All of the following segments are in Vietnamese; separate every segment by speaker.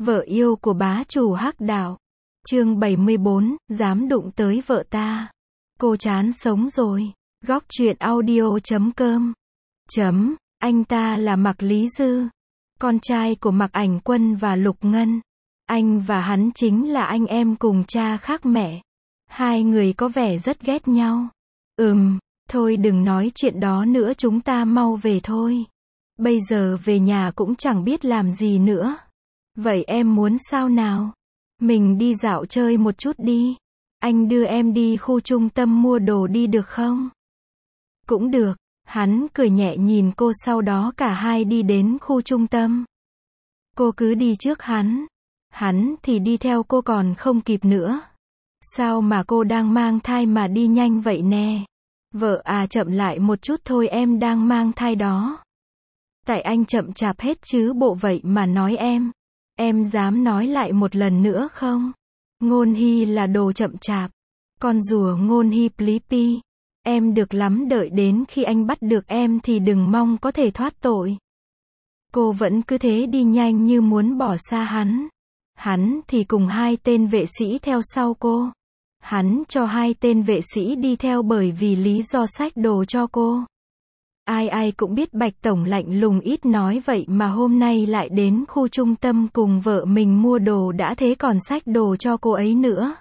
Speaker 1: Vợ yêu của bá chủ Hắc Đạo. Chương 74, dám đụng tới vợ ta. Cô chán sống rồi. Góc truyện audio.com. Anh ta là Mạc Lý Dư, con trai của Mạc Ảnh Quân và Lục Ngân. Anh và hắn chính là anh em cùng cha khác mẹ. Hai người có vẻ rất ghét nhau. Thôi đừng nói chuyện đó nữa, chúng ta mau về thôi. Bây giờ về nhà cũng chẳng biết làm gì nữa. Vậy em muốn sao nào? Mình đi dạo chơi một chút đi. Anh đưa em đi khu trung tâm mua đồ đi được không? Cũng được. Hắn cười nhẹ nhìn cô, sau đó cả hai đi đến khu trung tâm. Cô cứ đi trước hắn. Hắn thì đi theo cô còn không kịp nữa. Sao mà cô đang mang thai mà đi nhanh vậy nè? Vợ à, chậm lại một chút thôi, em đang mang thai đó. Tại anh chậm chạp hết chứ bộ, vậy mà nói em. Em dám nói lại một lần nữa không? Ngôn Hy là đồ chậm chạp. Con rùa Ngôn Hy Plipi. Em được lắm, đợi đến khi anh bắt được em thì đừng mong có thể thoát tội. Cô vẫn cứ thế đi nhanh như muốn bỏ xa hắn. Hắn thì cùng hai tên vệ sĩ theo sau cô. Hắn cho hai tên vệ sĩ đi theo bởi vì lý do xách đồ cho cô. Ai cũng biết Bạch Tổng lạnh lùng ít nói, vậy mà hôm nay lại đến khu trung tâm cùng vợ mình mua đồ, đã thế còn xách đồ cho cô ấy nữa.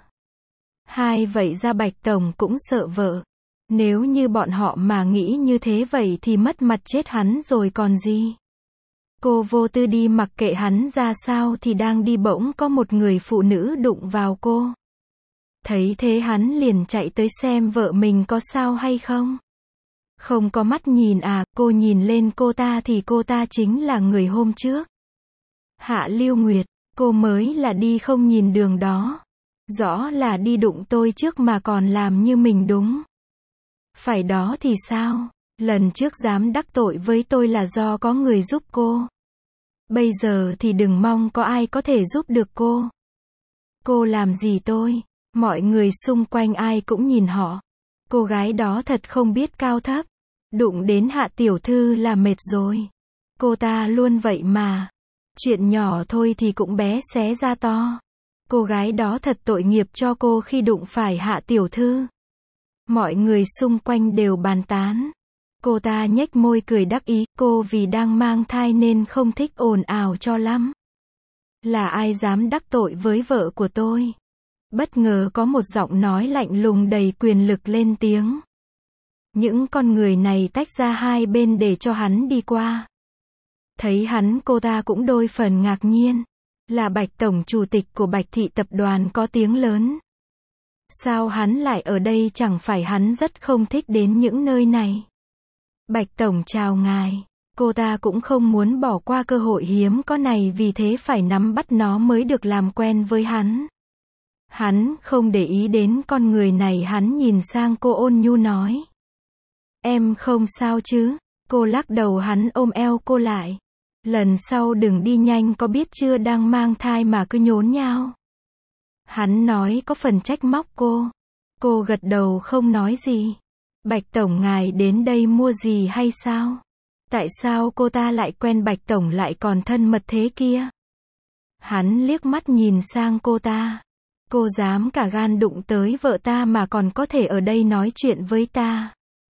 Speaker 1: Vậy ra Bạch Tổng cũng sợ vợ. Nếu như bọn họ mà nghĩ như thế vậy thì mất mặt chết hắn rồi còn gì. Cô vô tư đi mặc kệ hắn ra sao thì đang đi, bỗng có một người phụ nữ đụng vào cô. Thấy thế hắn liền chạy tới xem vợ mình có sao hay không. Không có mắt nhìn à? Cô nhìn lên cô ta thì cô ta chính là người hôm trước. Hạ Lưu Nguyệt, cô mới là đi không nhìn đường đó. Rõ là đi đụng tôi trước mà còn làm như mình đúng. Phải đó thì sao? Lần trước dám đắc tội với tôi là do có người giúp cô. Bây giờ thì đừng mong có ai có thể giúp được cô. Cô làm gì tôi? Mọi người xung quanh ai cũng nhìn họ. Cô gái đó thật không biết cao thấp. Đụng đến Hạ tiểu thư là mệt rồi. Cô ta luôn vậy mà. Chuyện nhỏ thôi thì cũng bé xé ra to. Cô gái đó thật tội nghiệp cho cô khi đụng phải Hạ tiểu thư. Mọi người xung quanh đều bàn tán. Cô ta nhếch môi cười đắc ý, cô vì đang mang thai nên không thích ồn ào cho lắm. Là ai dám đắc tội với vợ của tôi? Bất ngờ có một giọng nói lạnh lùng đầy quyền lực lên tiếng. Những con người này tách ra hai bên để cho hắn đi qua. Thấy hắn, cô ta cũng đôi phần ngạc nhiên. Là Bạch Tổng, chủ tịch của Bạch Thị Tập đoàn có tiếng lớn. Sao hắn lại ở đây? Chẳng phải hắn rất không thích đến những nơi này. Bạch Tổng chào ngài. Cô ta cũng không muốn bỏ qua cơ hội hiếm có này, vì thế phải nắm bắt nó mới được làm quen với hắn. Hắn không để ý đến con người này, hắn nhìn sang cô ôn nhu nói. Em không sao chứ? Cô lắc đầu, hắn ôm eo cô lại. Lần sau đừng đi nhanh có biết chưa, đang mang thai mà cứ nhốn nháo. Hắn nói có phần trách móc cô. Cô gật đầu không nói gì. Bạch Tổng, ngài đến đây mua gì hay sao? Tại sao cô ta lại quen Bạch Tổng lại còn thân mật thế kia? Hắn liếc mắt nhìn sang cô ta. Cô dám cả gan đụng tới vợ ta mà còn có thể ở đây nói chuyện với ta.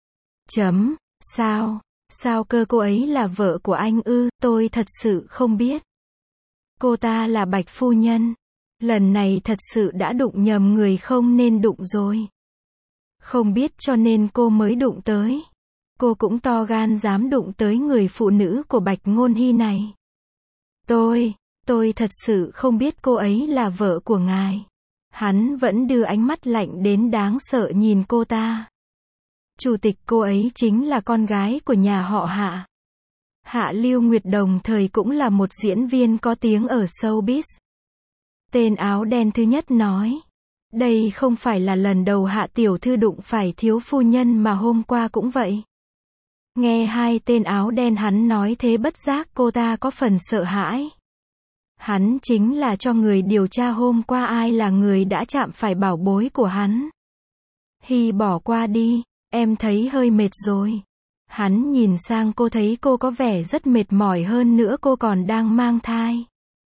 Speaker 1: Sao? Sao cơ? Cô ấy là vợ của anh ư? Tôi thật sự không biết. Cô ta là Bạch phu nhân. Lần này thật sự đã đụng nhầm người, không nên đụng rồi. Không biết cho nên cô mới đụng tới. Cô cũng to gan dám đụng tới người phụ nữ của Bạch Ngôn Hy này. Tôi thật sự không biết cô ấy là vợ của ngài. Hắn vẫn đưa ánh mắt lạnh đến đáng sợ nhìn cô ta. Chủ tịch, cô ấy chính là con gái của nhà họ Hạ. Hạ Lưu Nguyệt đồng thời cũng là một diễn viên có tiếng ở showbiz. Tên áo đen thứ nhất nói. Đây không phải là lần đầu Hạ tiểu thư đụng phải thiếu phu nhân mà hôm qua cũng vậy. Nghe hai tên áo đen hắn nói thế, bất giác cô ta có phần sợ hãi. Hắn chính là cho người điều tra hôm qua ai là người đã chạm phải bảo bối của hắn. Hy bỏ qua đi, em thấy hơi mệt rồi. Hắn nhìn sang cô, thấy cô có vẻ rất mệt mỏi, hơn nữa cô còn đang mang thai.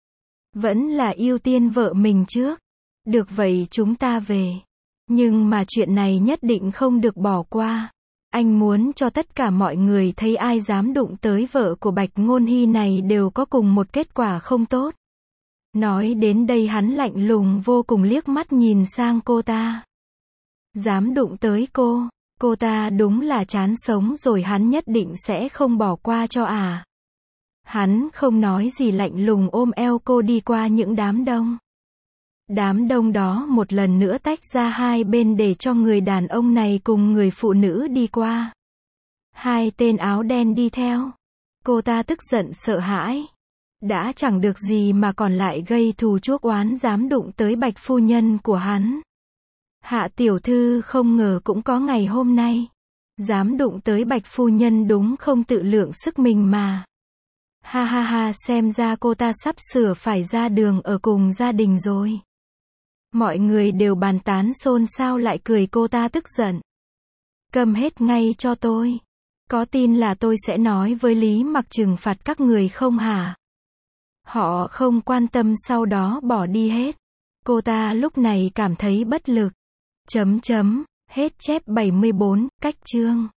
Speaker 1: Vẫn là ưu tiên vợ mình trước. Được vậy chúng ta về. Nhưng mà chuyện này nhất định không được bỏ qua. Anh muốn cho tất cả mọi người thấy ai dám đụng tới vợ của Bạch Ngôn Hy này đều có cùng một kết quả không tốt. Nói đến đây hắn lạnh lùng vô cùng liếc mắt nhìn sang cô ta. Dám đụng tới cô ta đúng là chán sống rồi, hắn nhất định sẽ không bỏ qua cho à. Hắn không nói gì lạnh lùng ôm eo cô đi qua những đám đông. Đám đông đó một lần nữa tách ra hai bên để cho người đàn ông này cùng người phụ nữ đi qua. Hai tên áo đen đi theo. Cô ta tức giận sợ hãi. Đã chẳng được gì mà còn lại gây thù chuốc oán, dám đụng tới Bạch phu nhân của hắn. Hạ tiểu thư không ngờ cũng có ngày hôm nay. Dám đụng tới Bạch phu nhân đúng không tự lượng sức mình mà. Ha ha ha, xem ra cô ta sắp sửa phải ra đường ở cùng gia đình rồi. Mọi người đều bàn tán xôn xao lại cười cô ta tức giận. Câm hết ngay cho tôi. Có tin là tôi sẽ nói với Lý Mặc trừng phạt các người không hả? Họ không quan tâm sau đó bỏ đi hết. Cô ta lúc này cảm thấy bất lực. Hết chép 74, cách chương.